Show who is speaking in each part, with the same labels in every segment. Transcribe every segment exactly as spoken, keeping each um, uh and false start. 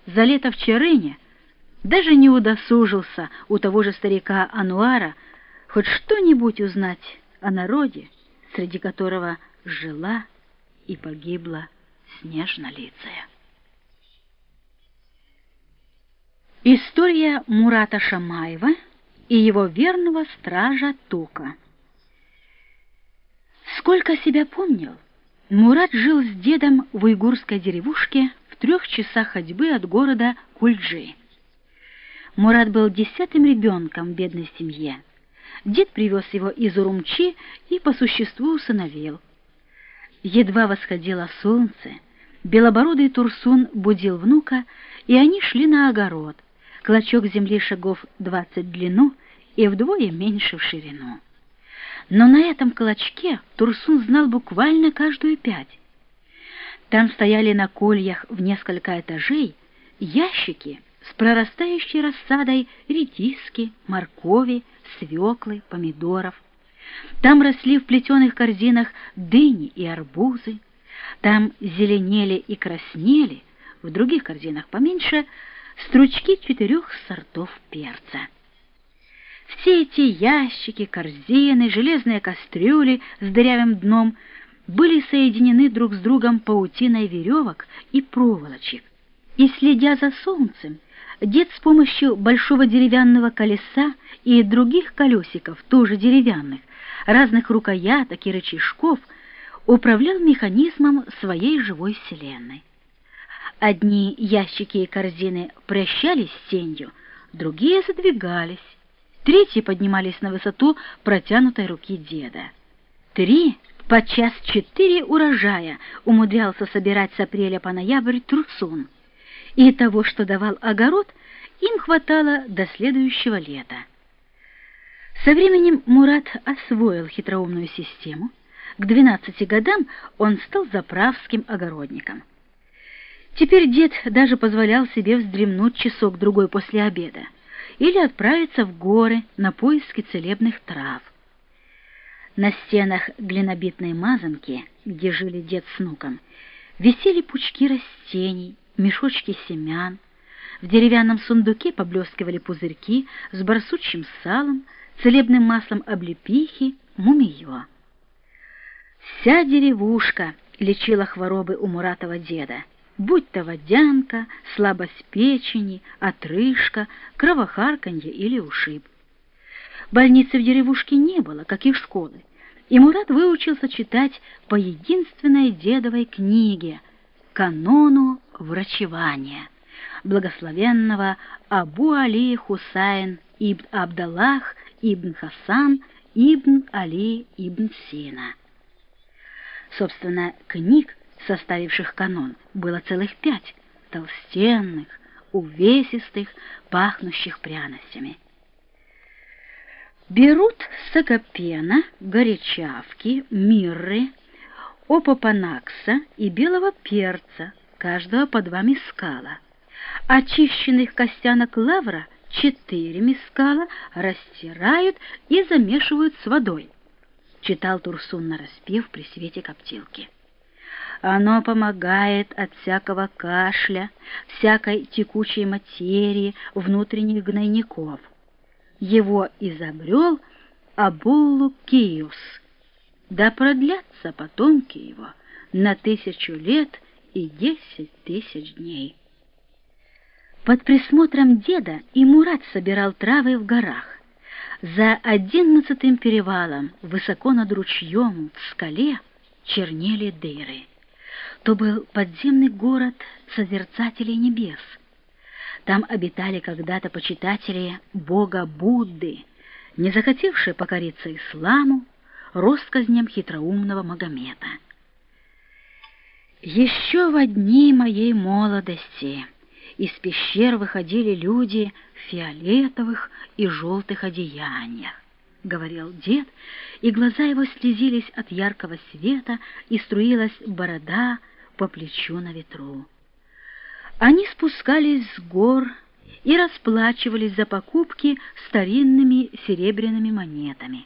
Speaker 1: За лето в Чарыне даже не удосужился у того же старика Ануара хоть что-нибудь узнать о народе, среди которого жила и погибла Снежнолицая. История Мурата Шамаева и его верного стража Тока. Сколько себя помнил, Мурат жил с дедом в уйгурской деревушке в трех часах ходьбы от города Кульджи. Мурат был десятым ребенком в бедной семье. Дед привез его из Урумчи и по существу усыновил. Едва восходило солнце, белобородый Турсун будил внука, и они шли на огород, клочок земли шагов двадцать в длину и вдвое меньше в ширину. Но на этом клочке Турсун знал буквально каждую пять. Там стояли на кольях в несколько этажей ящики с прорастающей рассадой редиски, моркови, свеклы, помидоров. Там росли в плетеных корзинах дыни и арбузы. Там зеленели и краснели, в других корзинах поменьше, стручки четырех сортов перца. Все эти ящики, корзины, железные кастрюли с дырявым дном были соединены друг с другом паутиной веревок и проволочек. И, следя за солнцем, дед с помощью большого деревянного колеса и других колесиков, тоже деревянных, разных рукояток и рычажков, управлял механизмом своей живой вселенной. Одни ящики и корзины прощались с тенью, другие задвигались, третьи поднимались на высоту протянутой руки деда. Три, подчас четыре урожая умудрялся собирать с апреля по ноябрь Турсун, и того, что давал огород, им хватало до следующего лета. Со временем Мурат освоил хитроумную систему. К двенадцати годам он стал заправским огородником. Теперь дед даже позволял себе вздремнуть часок-другой после обеда или отправиться в горы на поиски целебных трав. На стенах глинобитной мазанки, где жили дед с внуком, висели пучки растений, мешочки семян. В деревянном сундуке поблескивали пузырьки с барсучьим салом, целебным маслом облепихи, мумиё. Вся деревушка лечила хворобы у Муратова деда, будь то водянка, слабость печени, отрыжка, кровохарканье или ушиб. Больницы в деревушке не было, как и школы, и Мурат выучился читать по единственной дедовой книге «Канону врачевания» благословенного Абу Али Хусайн ибн Абдаллах ибн Хасан ибн Али ибн Сина. Собственно, книг, составивших канон, было целых пять, толстенных, увесистых, пахнущих пряностями. Берут сакопена, горячавки, мирры, опопанакса и белого перца, каждого по два мискала. Очищенных костянок лавра четыре мискала растирают и замешивают с водой, читал Турсун нараспев при свете коптилки. Оно помогает от всякого кашля, всякой текучей материи, внутренних гнойников. Его изобрел Абуллу Киус. Да продлятся потомки его на тысячу лет и десять тысяч дней. Под присмотром деда и Мурат собирал травы в горах. За одиннадцатым перевалом, высоко над ручьем, в скале, чернели дыры. То был подземный город созерцателей небес. Там обитали когда-то почитатели бога Будды, не захотевшие покориться исламу, россказням хитроумного Магомета. Еще во дни моей молодости из пещер выходили люди в фиолетовых и желтых одеяниях, — говорил дед, и глаза его слезились от яркого света, и струилась борода по плечу на ветру. Они спускались с гор и расплачивались за покупки старинными серебряными монетами.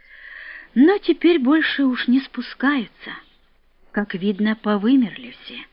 Speaker 1: Но теперь больше уж не спускаются. Как видно, повымерли все.